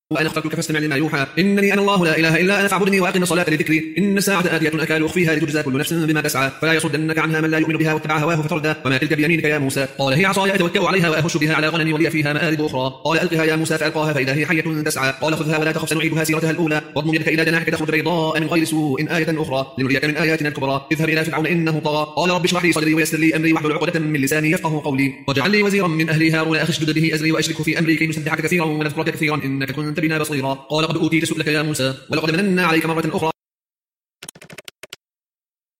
وأنا اخترتك فاستمع لما يوحى إنني أنا الله لا إله إلا أنا فاعبدني وأقم الصلاة لذكري إن الساعة آتية أكاد أخفيها لتجزى كل نفس بما تسعى فلا يصدنك عنها من لا يؤمن بها واتبع هواه فتردى وما تلك بيمينك يا موسى قال هي عصاي أتوكأ عليها وأهش بها على غنمي ولي فيها مآرب أخرى قال ألقها يا موسى فألقاها فإذا هي حية تسعى قال خذها ولا تخف سنعيدها سيرتها الأولى واضم يدك إلى جناحك تخرج بيضاء من غير سوء آية أخرى لنريك من آياتنا الكبرى اذهب إلى فرعون إنه طغى قال رب اشرح لي صدري ويسر لي أمري واحلل عقدة من لساني يفقهوا قولي واجعل لي وزيرا من أهلي هارون أخي اشدد به أزري وأشركه في أمري كي نسبحك كثيرا ونذكرك كثيرا إنك كنت بنا بصيرا قال قد أوتيت سؤلك يا موسى ولقد مننا عليك مرة أخرى